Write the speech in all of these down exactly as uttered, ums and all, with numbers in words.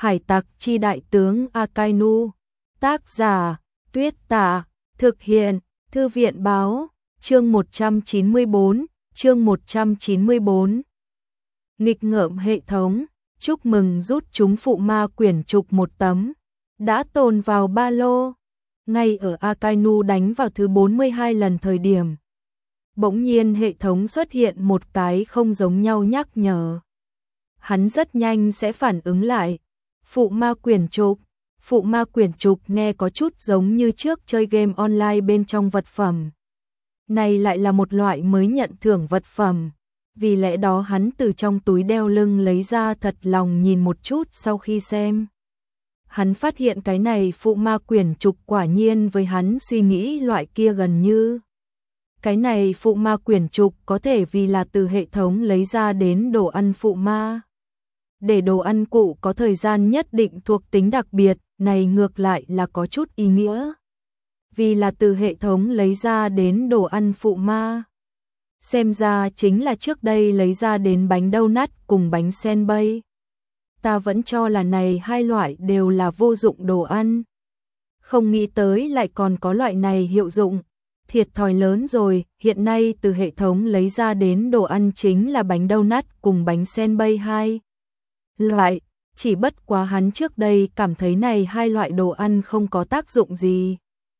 Hải tặc chi đại tướng Akainu. Tác giả, Tuyết Tả. Thực hiện, Thư viện báo. Chương một trăm chín mươi bốn, chương một trăm chín mươi bốn. Nghịch ngợm hệ thống, chúc mừng rút chúng phụ ma quyển trục một tấm. Đã tồn vào ba lô. Ngay ở Akainu đánh vào thứ bốn mươi hai lần thời điểm. Bỗng nhiên hệ thống xuất hiện một cái không giống nhau nhắc nhở. Hắn rất nhanh sẽ phản ứng lại. Phụ ma quyển trục. Phụ ma quyển trục nghe có chút giống như trước chơi game online bên trong vật phẩm. Này lại là một loại mới nhận thưởng vật phẩm. Vì lẽ đó hắn từ trong túi đeo lưng lấy ra thật lòng nhìn một chút sau khi xem. Hắn phát hiện cái này phụ ma quyển trục quả nhiên với hắn suy nghĩ loại kia gần như. Cái này phụ ma quyển trục có thể vì là từ hệ thống lấy ra đến đồ ăn phụ ma. Để đồ ăn cụ có thời gian nhất định thuộc tính đặc biệt, này ngược lại là có chút ý nghĩa. Vì là từ hệ thống lấy ra đến đồ ăn phụ ma. Xem ra chính là trước đây lấy ra đến bánh donut cùng bánh senbei. Ta vẫn cho là này hai loại đều là vô dụng đồ ăn. Không nghĩ tới lại còn có loại này hiệu dụng. Thiệt thòi lớn rồi, hiện nay từ hệ thống lấy ra đến đồ ăn chính là bánh donut cùng bánh senbei hai loại, chỉ bất quá hắn trước đây cảm thấy này hai loại đồ ăn không có tác dụng gì.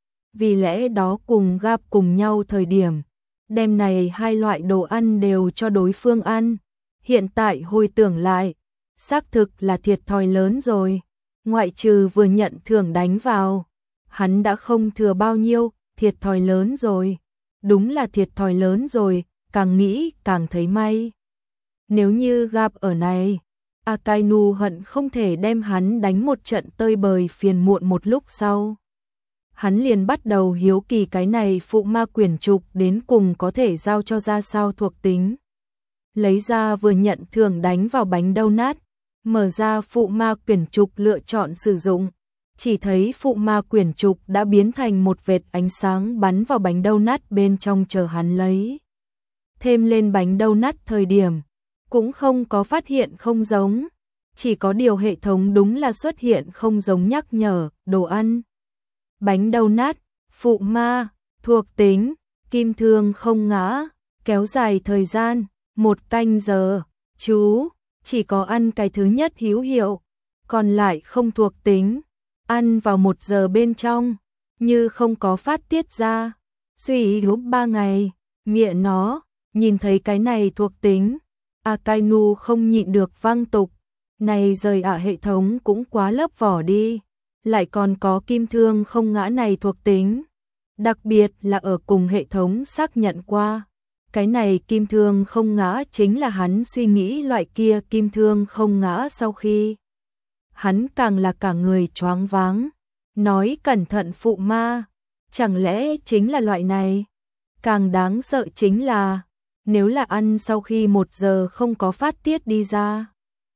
Vì lẽ đó cùng gặp cùng nhau thời điểm, đem này hai loại đồ ăn đều cho đối phương ăn. Hiện tại hồi tưởng lại, xác thực là thiệt thòi lớn rồi. Ngoại trừ vừa nhận thưởng đánh vào, hắn đã không thừa bao nhiêu, thiệt thòi lớn rồi. Đúng là thiệt thòi lớn rồi, càng nghĩ càng thấy may. Nếu như gặp ở này, Akainu hận không thể đem hắn đánh một trận tơi bời phiền muộn một lúc sau. Hắn liền bắt đầu hiếu kỳ cái này phụ ma quyển trục đến cùng có thể giao cho ra sao thuộc tính. Lấy ra vừa nhận thưởng đánh vào bánh donut, mở ra phụ ma quyển trục lựa chọn sử dụng. Chỉ thấy phụ ma quyển trục đã biến thành một vệt ánh sáng bắn vào bánh donut bên trong chờ hắn lấy. Thêm lên bánh donut thời điểm, cũng không có phát hiện không giống. Chỉ có điều hệ thống đúng là xuất hiện không giống nhắc nhở, đồ ăn. Bánh donut, phụ ma, thuộc tính, kim thương không ngã, kéo dài thời gian, một canh giờ, chú, chỉ có ăn cái thứ nhất hữu hiệu, còn lại không thuộc tính, ăn vào một giờ bên trong, như không có phát tiết ra, suy yếu ba ngày, mẹ nó, nhìn thấy cái này thuộc tính, Akainu không nhịn được vang tục, này rời ạ hệ thống cũng quá lớp vỏ đi. Lại còn có kim thương không ngã này thuộc tính. Đặc biệt là ở cùng hệ thống xác nhận qua. Cái này kim thương không ngã chính là hắn suy nghĩ loại kia kim thương không ngã sau khi. Hắn càng là cả người choáng váng. Nói cẩn thận phụ ma. Chẳng lẽ chính là loại này? Càng đáng sợ chính là nếu là ăn sau khi một giờ không có phát tiết đi ra.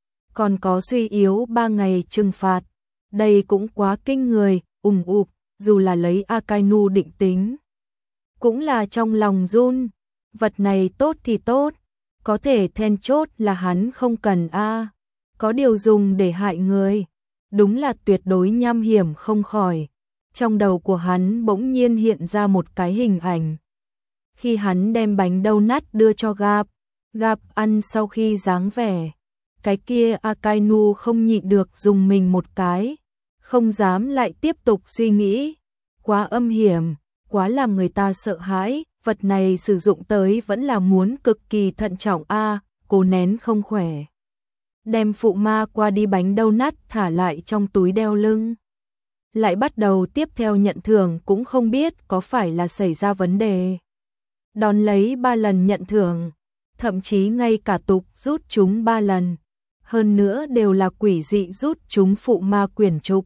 Còn có suy yếu ba ngày trừng phạt. Đây cũng quá kinh người, ủng ụp, dù là lấy Akainu định tính. Cũng là trong lòng run, vật này tốt thì tốt, có thể then chốt là hắn không cần a, có điều dùng để hại người. Đúng là tuyệt đối nham hiểm không khỏi. Trong đầu của hắn bỗng nhiên hiện ra một cái hình ảnh. Khi hắn đem bánh donut đưa cho Gap, Gap ăn sau khi dáng vẻ. Cái kia Akainu không nhịn được dùng mình một cái, không dám lại tiếp tục suy nghĩ. Quá âm hiểm, quá làm người ta sợ hãi, vật này sử dụng tới vẫn là muốn cực kỳ thận trọng a, cố nén không khỏe. Đem phụ ma qua đi bánh donut thả lại trong túi đeo lưng. Lại bắt đầu tiếp theo nhận thưởng cũng không biết có phải là xảy ra vấn đề. Đón lấy ba lần nhận thưởng, thậm chí ngay cả tục rút chúng ba lần. Hơn nữa đều là quỷ dị rút chúng phụ ma quyển trục.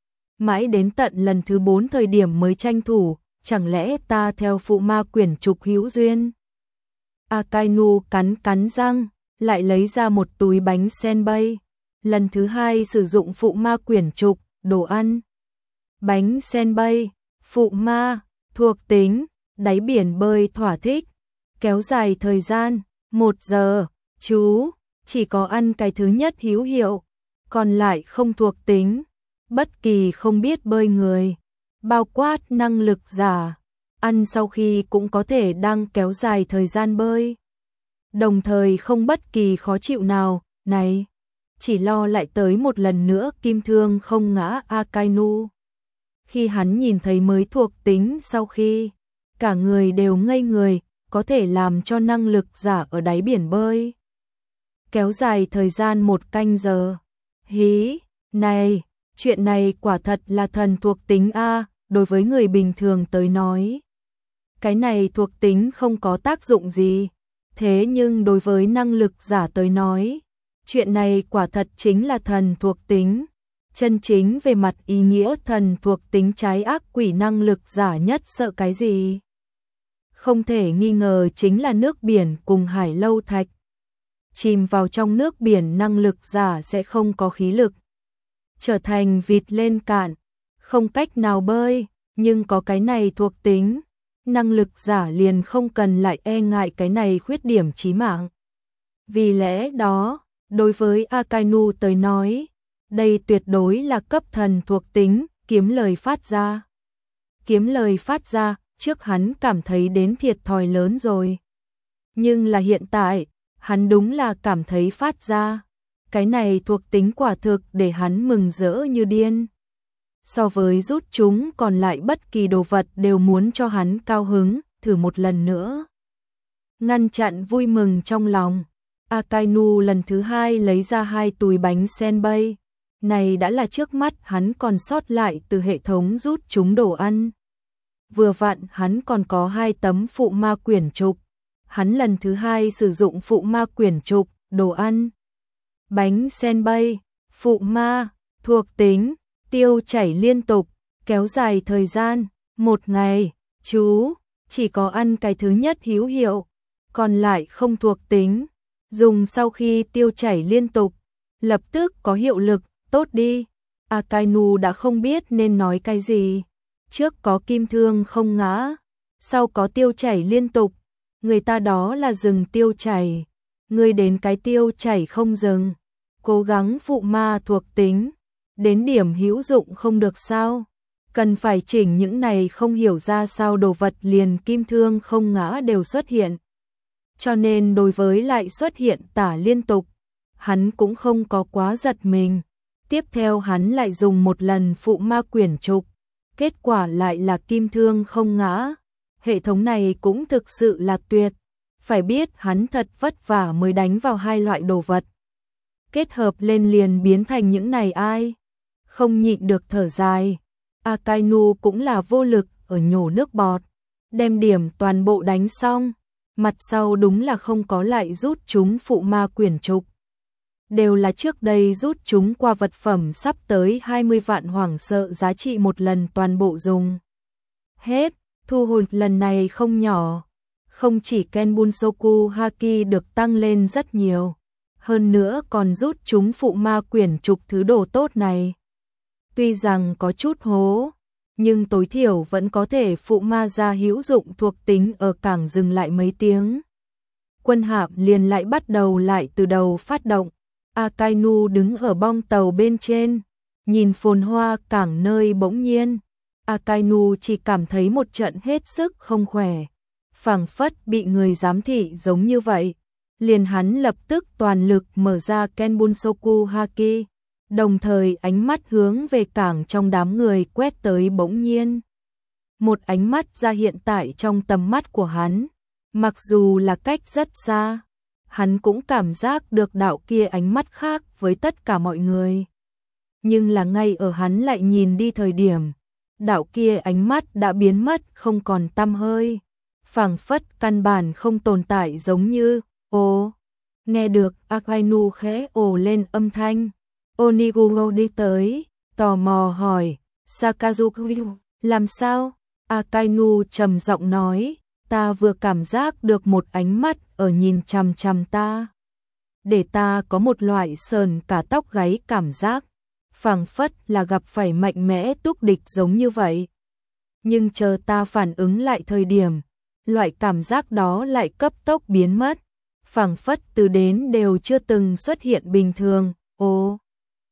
Mãi đến tận lần thứ bốn thời điểm mới tranh thủ, chẳng lẽ ta theo phụ ma quyển trục hữu duyên. Akainu cắn cắn răng, lại lấy ra một túi bánh senbei. Lần thứ hai sử dụng phụ ma quyển trục, đồ ăn. Bánh senbei, phụ ma, thuộc tính, đáy biển bơi thỏa thích, kéo dài thời gian, một giờ, chú. Chỉ có ăn cái thứ nhất hữu hiệu, còn lại không thuộc tính, bất kỳ không biết bơi người, bao quát năng lực giả, ăn sau khi cũng có thể đang kéo dài thời gian bơi. Đồng thời không bất kỳ khó chịu nào, này, chỉ lo lại tới một lần nữa kim thương không ngã Akainu. Khi hắn nhìn thấy mới thuộc tính sau khi, cả người đều ngây người, có thể làm cho năng lực giả ở đáy biển bơi. Kéo dài thời gian một canh giờ. Hí, này, chuyện này quả thật là thần thuộc tính A, đối với người bình thường tới nói. Cái này thuộc tính không có tác dụng gì, thế nhưng đối với năng lực giả tới nói, chuyện này quả thật chính là thần thuộc tính. Chân chính về mặt ý nghĩa thần thuộc tính trái ác quỷ năng lực giả nhất sợ cái gì? Không thể nghi ngờ chính là nước biển cùng hải lâu thạch. Chìm vào trong nước biển năng lực giả sẽ không có khí lực, trở thành vịt lên cạn, không cách nào bơi, nhưng có cái này thuộc tính, năng lực giả liền không cần lại e ngại cái này khuyết điểm chí mạng. Vì lẽ đó, đối với Akainu tới nói, đây tuyệt đối là cấp thần thuộc tính, kiếm lời phát ra. Kiếm lời phát ra, trước hắn cảm thấy đến thiệt thòi lớn rồi. Nhưng là hiện tại, hắn đúng là cảm thấy phát ra. Cái này thuộc tính quả thực để hắn mừng rỡ như điên. So với rút chúng còn lại bất kỳ đồ vật đều muốn cho hắn cao hứng, thử một lần nữa. Ngăn chặn vui mừng trong lòng, Akainu lần thứ hai lấy ra hai túi bánh senbei. Này đã là trước mắt hắn còn sót lại từ hệ thống rút chúng đồ ăn. Vừa vặn hắn còn có hai tấm phụ ma quyển trục. Hắn lần thứ hai sử dụng phụ ma quyển trục, đồ ăn. Bánh senbei, phụ ma, thuộc tính, tiêu chảy liên tục, kéo dài thời gian, một ngày, chú, chỉ có ăn cái thứ nhất hữu hiệu, còn lại không thuộc tính. Dùng sau khi tiêu chảy liên tục, lập tức có hiệu lực, tốt đi. Akainu đã không biết nên nói cái gì. Trước có kim thương không ngã, sau có tiêu chảy liên tục, người ta đó là dừng tiêu chảy, người đến cái tiêu chảy không dừng, cố gắng phụ ma thuộc tính, đến điểm hữu dụng không được sao, cần phải chỉnh những này không hiểu ra sao đồ vật liền kim thương không ngã đều xuất hiện. Cho nên đối với lại xuất hiện tả liên tục, hắn cũng không có quá giật mình. Tiếp theo hắn lại dùng một lần phụ ma quyển trục, kết quả lại là kim thương không ngã. Hệ thống này cũng thực sự là tuyệt, phải biết hắn thật vất vả mới đánh vào hai loại đồ vật. Kết hợp lên liền biến thành những này ai, không nhịn được thở dài. Akainu cũng là vô lực ở nhổ nước bọt, đem điểm toàn bộ đánh xong, mặt sau đúng là không có lại rút chúng phụ ma quyển trục. Đều là trước đây rút chúng qua vật phẩm sắp tới hai mươi vạn hoảng sợ giá trị một lần toàn bộ dùng. Hết, thu hồi lần này không nhỏ, không chỉ Kenbunsoku Haki được tăng lên rất nhiều, hơn nữa còn rút chúng phụ ma quyển trục thứ đồ tốt này. Tuy rằng có chút hố, nhưng tối thiểu vẫn có thể phụ ma ra hữu dụng thuộc tính ở cảng dừng lại mấy tiếng. Quân hạm liền lại bắt đầu lại từ đầu phát động. Akainu đứng ở bong tàu bên trên, nhìn phồn hoa cảng nơi bỗng nhiên. Akainu chỉ cảm thấy một trận hết sức không khỏe, phảng phất bị người giám thị giống như vậy. Liền hắn lập tức toàn lực mở ra Kenbunsoku Haki, đồng thời ánh mắt hướng về cảng trong đám người quét tới bỗng nhiên. Một ánh mắt ra hiện tại trong tầm mắt của hắn, mặc dù là cách rất xa, hắn cũng cảm giác được đạo kia ánh mắt khác với tất cả mọi người. Nhưng là ngay ở hắn lại nhìn đi thời điểm, đạo kia ánh mắt đã biến mất không còn tăm hơi, phảng phất căn bản không tồn tại giống như, ồ, nghe được Akainu khẽ ồ lên âm thanh. Onigugo đi tới, tò mò hỏi, Sakazuki, làm sao? Akainu trầm giọng nói, ta vừa cảm giác được một ánh mắt ở nhìn chằm chằm ta. Để ta có một loại sờn cả tóc gáy cảm giác, phảng phất là gặp phải mạnh mẽ túc địch giống như vậy. Nhưng chờ ta phản ứng lại thời điểm, loại cảm giác đó lại cấp tốc biến mất, phảng phất từ đến đều chưa từng xuất hiện bình thường. Ồ,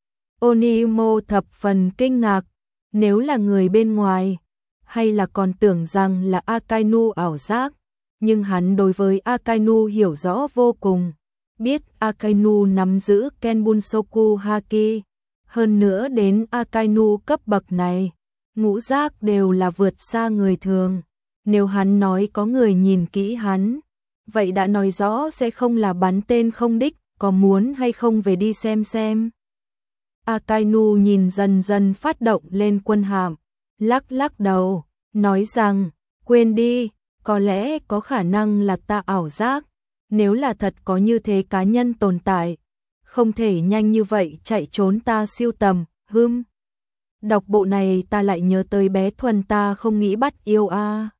Onimo thập phần kinh ngạc, nếu là người bên ngoài, hay là còn tưởng rằng là Akainu ảo giác, nhưng hắn đối với Akainu hiểu rõ vô cùng, biết Akainu nắm giữ Kenbunsoku Haki, hơn nữa đến Akainu cấp bậc này, ngũ giác đều là vượt xa người thường, nếu hắn nói có người nhìn kỹ hắn, vậy đã nói rõ sẽ không là bắn tên không đích, có muốn hay không về đi xem xem. Akainu nhìn dần dần phát động lên quân hạm, lắc lắc đầu, nói rằng, quên đi, có lẽ có khả năng là ta ảo giác, nếu là thật có như thế cá nhân tồn tại, không thể nhanh như vậy chạy trốn ta siêu tầm, hưm. Đọc bộ này ta lại nhớ tới bé Thuần ta không nghĩ bắt yêu a.